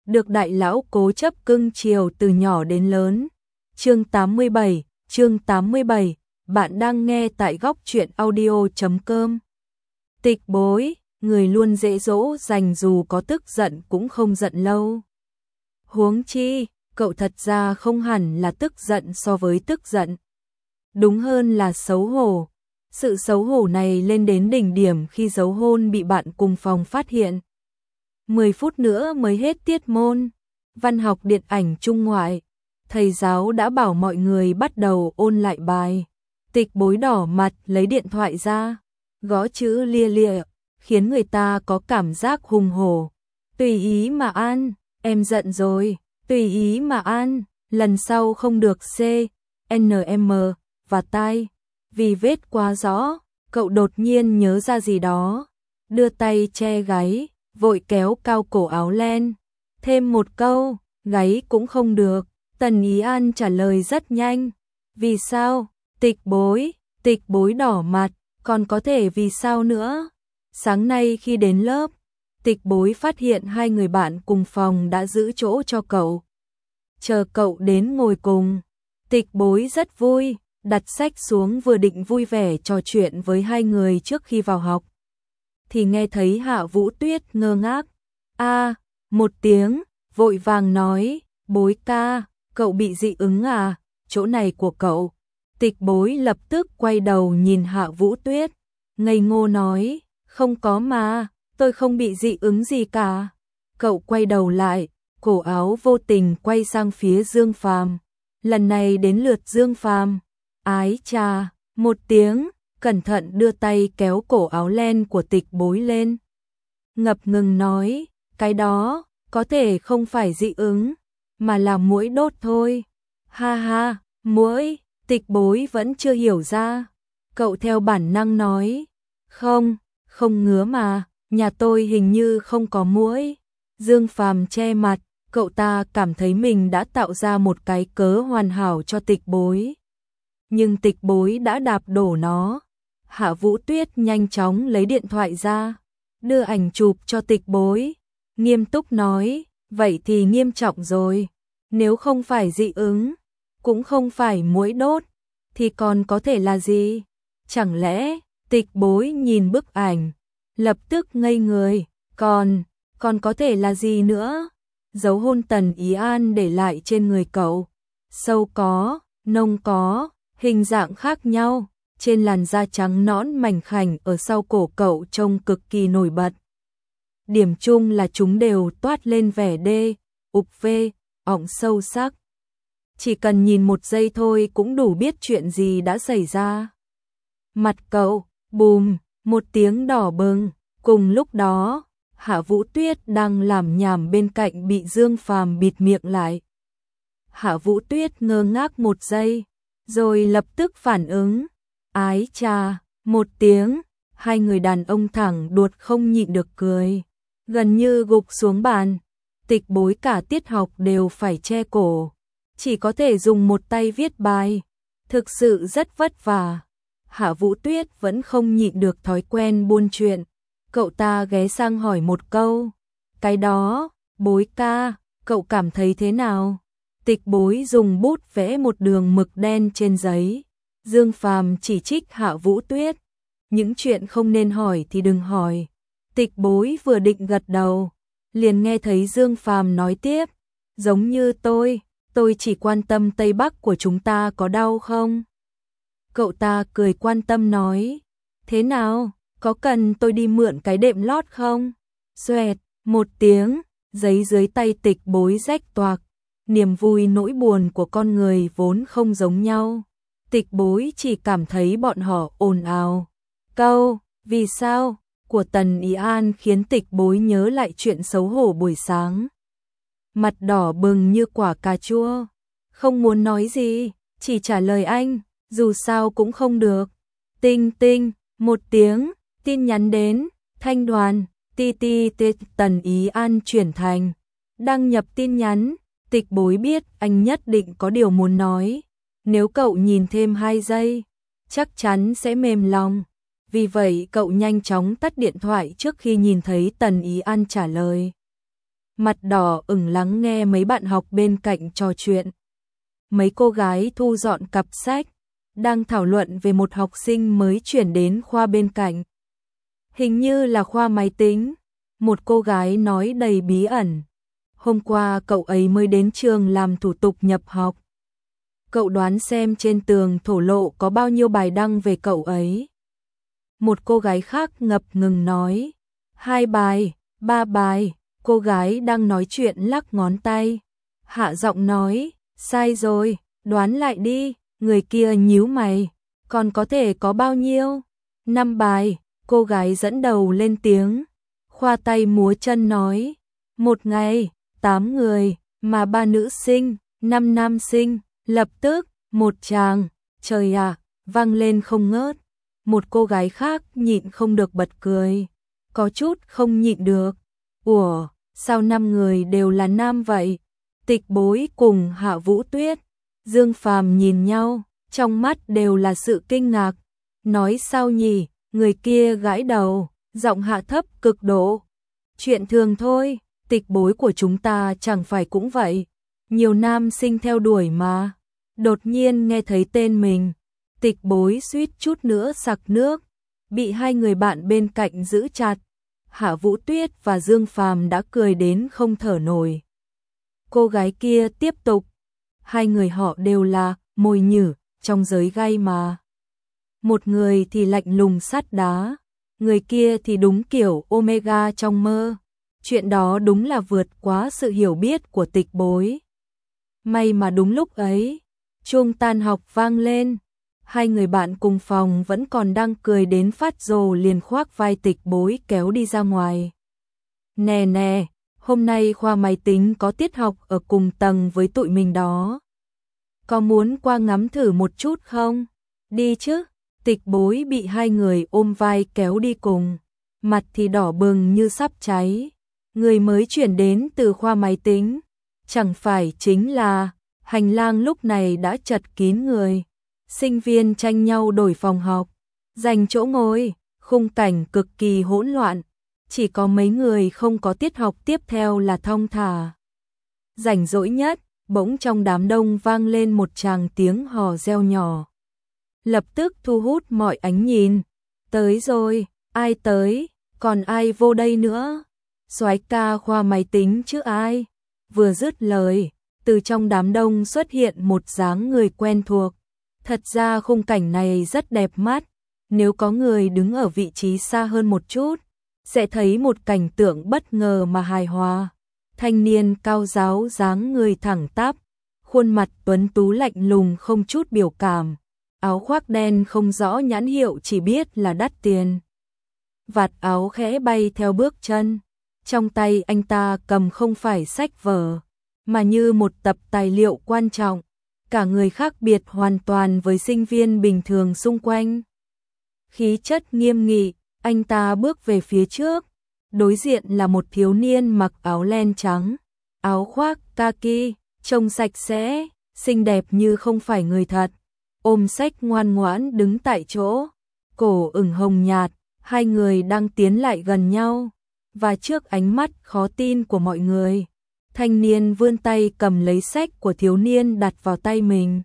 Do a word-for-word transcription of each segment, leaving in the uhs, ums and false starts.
được đại lão cố chấp cưng chiều từ nhỏ đến lớn. Chương tám mươi bảy, chương tám mươi bảy, bạn đang nghe tại góc truyện audio chấm com. Tịch Bối, người luôn dễ dỗ dành dù có tức giận cũng không giận lâu. Huống chi, cậu thật ra không hẳn là tức giận so với tức giận. Đúng hơn là xấu hổ. Sự xấu hổ này lên đến đỉnh điểm khi dấu hôn bị bạn cùng phòng phát hiện. mười phút nữa mới hết tiết môn, văn học điện ảnh trung ngoại, thầy giáo đã bảo mọi người bắt đầu ôn lại bài. Tịch Bối đỏ mặt lấy điện thoại ra, gõ chữ lia lịa, khiến người ta có cảm giác hùng hổ. Tùy ý mà ăn, em giận rồi, tùy ý mà ăn, lần sau không được C, N M, và tai. Vì vết quá rõ, cậu đột nhiên nhớ ra gì đó, đưa tay che gáy, vội kéo cao cổ áo len. Thêm một câu, gáy cũng không được. Tần Ý An trả lời rất nhanh. Vì sao? Tịch Bối, Tịch Bối đỏ mặt, còn có thể vì sao nữa? Sáng nay khi đến lớp, Tịch Bối phát hiện hai người bạn cùng phòng đã giữ chỗ cho cậu. Chờ cậu đến ngồi cùng, Tịch Bối rất vui, đặt sách xuống vừa định vui vẻ trò chuyện với hai người trước khi vào học. Thì nghe thấy Hạ Vũ Tuyết ngơ ngác. A, một tiếng, vội vàng nói, Bối ca, cậu bị dị ứng à, chỗ này của cậu. Tịch Bối lập tức quay đầu nhìn Hạ Vũ Tuyết, ngây ngô nói, không có mà, tôi không bị dị ứng gì cả. Cậu quay đầu lại, cổ áo vô tình quay sang phía Dương Phàm. Lần này đến lượt Dương Phàm. Ái chà, một tiếng, cẩn thận đưa tay kéo cổ áo len của Tịch Bối lên. Ngập ngừng nói, cái đó, có thể không phải dị ứng, mà là muỗi đốt thôi. Ha ha, muỗi, Tịch Bối vẫn chưa hiểu ra. Cậu theo bản năng nói, không, không ngứa mà, nhà tôi hình như không có muỗi. Dương Phàm che mặt, cậu ta cảm thấy mình đã tạo ra một cái cớ hoàn hảo cho Tịch Bối. Nhưng Tịch Bối đã đạp đổ nó. Hạ Vũ Tuyết nhanh chóng lấy điện thoại ra, đưa ảnh chụp cho Tịch Bối, nghiêm túc nói, vậy thì nghiêm trọng rồi. Nếu không phải dị ứng, cũng không phải muỗi đốt, thì còn có thể là gì? Chẳng lẽ? Tịch Bối nhìn bức ảnh, lập tức ngây người, còn, còn có thể là gì nữa? Dấu hôn Tần Ý An để lại trên người cậu, sâu có, nông có, hình dạng khác nhau, trên làn da trắng nõn mảnh khảnh ở sau cổ cậu trông cực kỳ nổi bật. Điểm chung là chúng đều toát lên vẻ đê, ục vê, ỏng sâu sắc. Chỉ cần nhìn một giây thôi cũng đủ biết chuyện gì đã xảy ra. Mặt cậu, bùm, một tiếng đỏ bừng, cùng lúc đó, Hạ Vũ Tuyết đang làm nhảm bên cạnh bị Dương Phàm bịt miệng lại. Hạ Vũ Tuyết ngơ ngác một giây, rồi lập tức phản ứng. Ái chà, một tiếng, hai người đàn ông thẳng đuột không nhịn được cười, gần như gục xuống bàn. Tịch Bối cả tiết học đều phải che cổ, chỉ có thể dùng một tay viết bài, thực sự rất vất vả. Hạ Vũ Tuyết vẫn không nhịn được thói quen buôn chuyện, cậu ta ghé sang hỏi một câu, cái đó, Bối ca, cậu cảm thấy thế nào? Tịch Bối dùng bút vẽ một đường mực đen trên giấy. Dương Phàm chỉ trích Hạ Vũ Tuyết, những chuyện không nên hỏi thì đừng hỏi. Tịch Bối vừa định gật đầu, liền nghe thấy Dương Phàm nói tiếp, giống như tôi, tôi chỉ quan tâm Tây Bắc của chúng ta có đau không? Cậu ta cười quan tâm nói, thế nào, có cần tôi đi mượn cái đệm lót không? Xoẹt, một tiếng, giấy dưới tay Tịch Bối rách toạc, niềm vui nỗi buồn của con người vốn không giống nhau. Tịch Bối chỉ cảm thấy bọn họ ồn ào. Câu, vì sao, của Tần Ý An khiến Tịch Bối nhớ lại chuyện xấu hổ buổi sáng. Mặt đỏ bừng như quả cà chua. Không muốn nói gì, chỉ trả lời anh, dù sao cũng không được. Tinh tinh, một tiếng, tin nhắn đến, Thanh Đoàn, ti ti ti Tần Ý An chuyển thành. Đăng nhập tin nhắn, Tịch Bối biết anh nhất định có điều muốn nói. Nếu cậu nhìn thêm hai giây, chắc chắn sẽ mềm lòng. Vì vậy cậu nhanh chóng tắt điện thoại trước khi nhìn thấy Tần Ý An trả lời. mặt đỏ ửng lắng nghe mấy bạn học bên cạnh trò chuyện. Mấy cô gái thu dọn cặp sách, đang thảo luận về một học sinh mới chuyển đến khoa bên cạnh. Hình như là khoa máy tính, một cô gái nói đầy bí ẩn. Hôm qua cậu ấy mới đến trường làm thủ tục nhập học. Cậu đoán xem trên tường thổ lộ có bao nhiêu bài đăng về cậu ấy. Một cô gái khác ngập ngừng nói, hai bài, ba bài. Cô gái đang nói chuyện lắc ngón tay. Hạ giọng nói, sai rồi, đoán lại đi. Người kia nhíu mày, còn có thể có bao nhiêu? Năm bài. Cô gái dẫn đầu lên tiếng, khoa tay múa chân nói, một ngày, tám người, mà ba nữ sinh, năm nam sinh. Lập tức, một tràng, trời ạ, vang lên không ngớt. Một cô gái khác nhịn không được bật cười, có chút không nhịn được. Ủa, sao năm người đều là nam vậy? Tịch Bối cùng Hạ Vũ Tuyết, Dương Phàm nhìn nhau, trong mắt đều là sự kinh ngạc. Nói sao nhỉ? Người kia gãi đầu, giọng hạ thấp cực độ. Chuyện thường thôi, Tịch Bối của chúng ta chẳng phải cũng vậy. Nhiều nam sinh theo đuổi mà. Đột nhiên nghe thấy tên mình, Tịch Bối suýt chút nữa sặc nước, bị hai người bạn bên cạnh giữ chặt. Hạ Vũ Tuyết và Dương Phàm đã cười đến không thở nổi. Cô gái kia tiếp tục, hai người họ đều là mồi nhử trong giới gay mà. Một người thì lạnh lùng sắt đá, người kia thì đúng kiểu Omega trong mơ. Chuyện đó đúng là vượt quá sự hiểu biết của Tịch Bối. May mà đúng lúc ấy, chuông tan học vang lên. Hai người bạn cùng phòng vẫn còn đang cười đến phát rồ liền khoác vai Tịch Bối kéo đi ra ngoài. Nè nè, hôm nay khoa máy tính có tiết học ở cùng tầng với tụi mình đó. Có muốn qua ngắm thử một chút không? Đi chứ. Tịch Bối bị hai người ôm vai kéo đi cùng, mặt thì đỏ bừng như sắp cháy. Người mới chuyển đến từ khoa máy tính, chẳng phải chính là, hành lang lúc này đã chật kín người. Sinh viên tranh nhau đổi phòng học, giành chỗ ngồi, khung cảnh cực kỳ hỗn loạn. Chỉ có mấy người không có tiết học tiếp theo là thong thả. Rảnh rỗi nhất, bỗng trong đám đông vang lên một tràng tiếng hò reo nhỏ. Lập tức thu hút mọi ánh nhìn. Tới rồi, ai tới, còn ai vô đây nữa? Soái ca khoa máy tính chứ ai? Vừa dứt lời, từ trong đám đông xuất hiện một dáng người quen thuộc. Thật ra khung cảnh này rất đẹp mắt, nếu có người đứng ở vị trí xa hơn một chút, sẽ thấy một cảnh tượng bất ngờ mà hài hòa. Thanh niên cao ráo dáng người thẳng tắp, khuôn mặt tuấn tú lạnh lùng không chút biểu cảm. Áo khoác đen không rõ nhãn hiệu chỉ biết là đắt tiền. Vạt áo khẽ bay theo bước chân. Trong tay anh ta cầm không phải sách vở, mà như một tập tài liệu quan trọng. Cả người khác biệt hoàn toàn với sinh viên bình thường xung quanh. Khí chất nghiêm nghị, anh ta bước về phía trước. Đối diện là một thiếu niên mặc áo len trắng, áo khoác kaki, trông sạch sẽ, xinh đẹp như không phải người thật. Ôm sách ngoan ngoãn đứng tại chỗ, cổ ửng hồng nhạt, hai người đang tiến lại gần nhau. Và trước ánh mắt khó tin của mọi người, thanh niên vươn tay cầm lấy sách của thiếu niên đặt vào tay mình.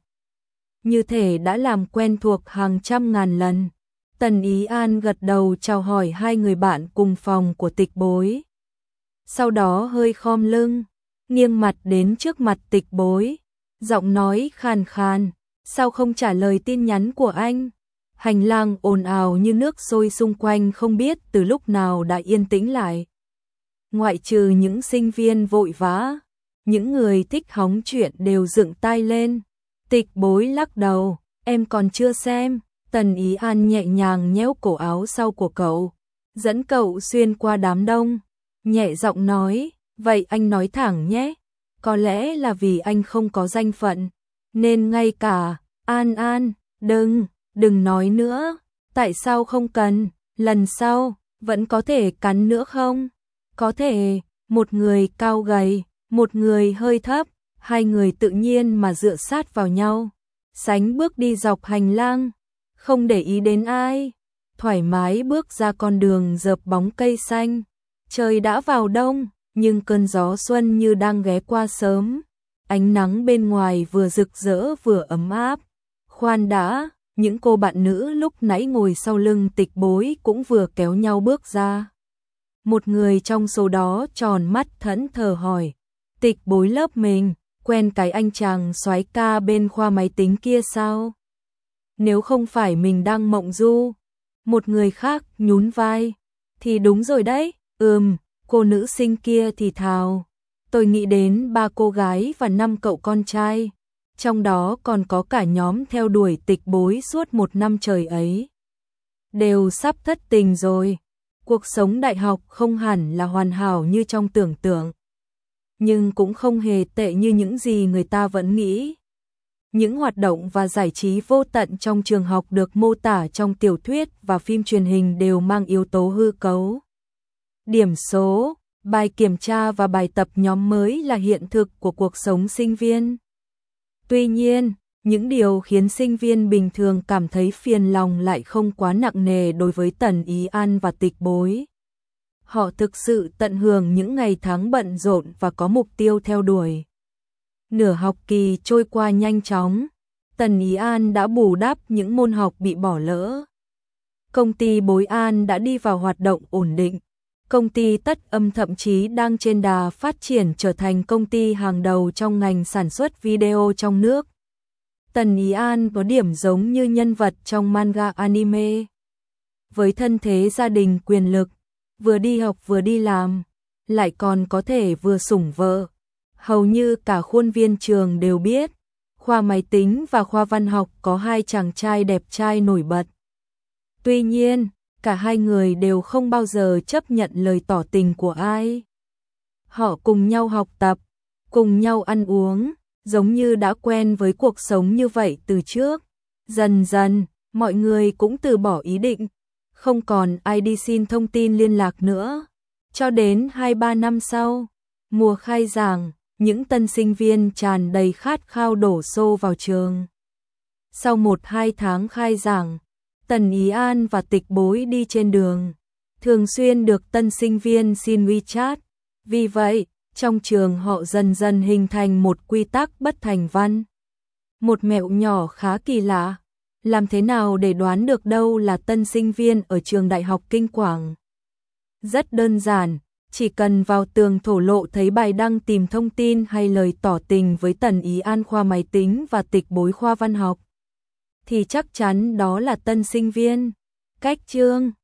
Như thể đã làm quen thuộc hàng trăm ngàn lần. Tần Ý An gật đầu chào hỏi hai người bạn cùng phòng của Tịch Bối. Sau đó hơi khom lưng, nghiêng mặt đến trước mặt Tịch Bối, giọng nói khàn khàn, sao không trả lời tin nhắn của anh? Hành lang ồn ào như nước sôi xung quanh không biết từ lúc nào đã yên tĩnh lại. Ngoại trừ những sinh viên vội vã, những người thích hóng chuyện đều dựng tai lên. Tịch Bối lắc đầu, em còn chưa xem. Tần Ý An nhẹ nhàng nhéo cổ áo sau của cậu, dẫn cậu xuyên qua đám đông, nhẹ giọng nói, vậy anh nói thẳng nhé, có lẽ là vì anh không có danh phận, nên ngay cả, An An, đừng, đừng nói nữa, tại sao không cần, lần sau, vẫn có thể cắn nữa không? Có thể, một người cao gầy, một người hơi thấp, hai người tự nhiên mà dựa sát vào nhau, sánh bước đi dọc hành lang. Không để ý đến ai, thoải mái bước ra con đường dợp bóng cây xanh. Trời đã vào đông, nhưng cơn gió xuân như đang ghé qua sớm, ánh nắng bên ngoài vừa rực rỡ vừa ấm áp. Khoan đã, những cô bạn nữ lúc nãy ngồi sau lưng Tịch Bối cũng vừa kéo nhau bước ra. Một người trong số đó tròn mắt thẫn thờ hỏi, Tịch Bối lớp mình, quen cái anh chàng soái ca bên khoa máy tính kia sao? Nếu không phải mình đang mộng du. Một người khác nhún vai, thì đúng rồi đấy, ừm, cô nữ sinh kia thì thào. Tôi nghĩ đến ba cô gái và năm cậu con trai, trong đó còn có cả nhóm theo đuổi Tịch Bối suốt một năm trời ấy. Đều sắp thất tình rồi. Cuộc sống đại học không hẳn là hoàn hảo như trong tưởng tượng, nhưng cũng không hề tệ như những gì người ta vẫn nghĩ. Những hoạt động và giải trí vô tận trong trường học được mô tả trong tiểu thuyết và phim truyền hình đều mang yếu tố hư cấu. Điểm số, bài kiểm tra và bài tập nhóm mới là hiện thực của cuộc sống sinh viên. Tuy nhiên, những điều khiến sinh viên bình thường cảm thấy phiền lòng lại không quá nặng nề đối với Tần Ý An và Tịch Bối. Họ thực sự tận hưởng những ngày tháng bận rộn và có mục tiêu theo đuổi. Nửa học kỳ trôi qua nhanh chóng, Tần Ý An đã bù đắp những môn học bị bỏ lỡ. Công ty Bối An đã đi vào hoạt động ổn định. Công ty Tất Âm thậm chí đang trên đà phát triển trở thành công ty hàng đầu trong ngành sản xuất video trong nước. Tần Ý An có điểm giống như nhân vật trong manga anime. Với thân thế gia đình quyền lực, vừa đi học vừa đi làm, lại còn có thể vừa sủng vợ. Hầu như cả khuôn viên trường đều biết, khoa máy tính và khoa văn học có hai chàng trai đẹp trai nổi bật. Tuy nhiên, cả hai người đều không bao giờ chấp nhận lời tỏ tình của ai. Họ cùng nhau học tập, cùng nhau ăn uống, giống như đã quen với cuộc sống như vậy từ trước. Dần dần, mọi người cũng từ bỏ ý định, không còn ai đi xin thông tin liên lạc nữa. Cho đến hai ba năm sau, mùa khai giảng, những tân sinh viên tràn đầy khát khao đổ xô vào trường. Sau một hai tháng khai giảng, Tần Ý An và Tịch Bối đi trên đường, thường xuyên được tân sinh viên xin WeChat. Vì vậy, trong trường họ dần dần hình thành một quy tắc bất thành văn. Một mẹo nhỏ khá kỳ lạ, làm thế nào để đoán được đâu là tân sinh viên ở trường Đại học Kinh Quảng? Rất đơn giản, chỉ cần vào tường thổ lộ thấy bài đăng tìm thông tin hay lời tỏ tình với Tần Ý An khoa máy tính và Tịch Bối khoa văn học, thì chắc chắn đó là tân sinh viên. Cách chương